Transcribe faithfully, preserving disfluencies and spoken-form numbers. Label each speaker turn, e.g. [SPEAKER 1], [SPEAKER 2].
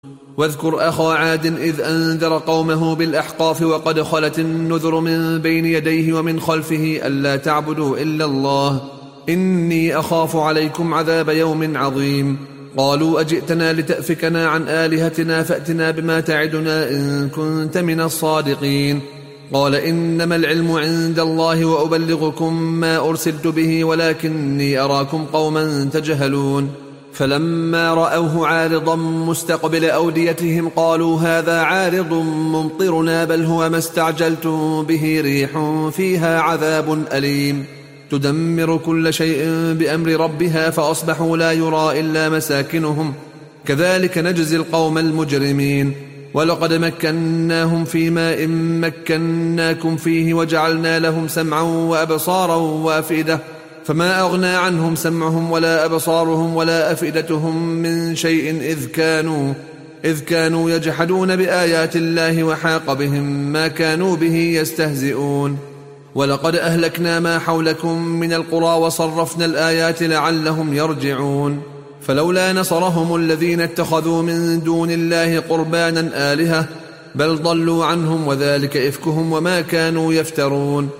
[SPEAKER 1] واذكر أخا عاد إذ أنذر قومه بالأحقاف وقد خلت النذر من بين يديه ومن خلفه ألا تعبدوا إلا الله إني أخاف عليكم عذاب يوم عظيم. قالوا أجئتنا لتأفكنا عن آلهتنا فأتنا بما تعدنا إن كنت من الصادقين. قال إنما العلم عند الله وأبلغكم ما أرسلت به ولكني أراكم قوما تجهلون. فلما رأوه عارضا مستقبل أوديتهم قالوا هذا عارض ممطرنا بل هو ما استعجلتم به ريح فيها عذاب أليم تدمر كل شيء بأمر ربها فأصبحوا لا يرى إلا مساكنهم كذلك نجزي القوم المجرمين. ولقد مكناهم في ماء مكناكم فيه وجعلنا لهم سمعا وأبصارا وأفئدة فما أغنى عنهم سمعهم ولا أبصارهم ولا أفئدتهم من شيء إذ كانوا, إذ كانوا يجحدون بآيات الله وحاق بهم ما كانوا به يستهزئون. ولقد أهلكنا ما حولكم من القرى وصرفنا الآيات لعلهم يرجعون. فلولا نصرهم الذين اتخذوا من دون الله قربانا آلهة بل ضلوا عنهم وذلك إفكهم وما كانوا يفترون.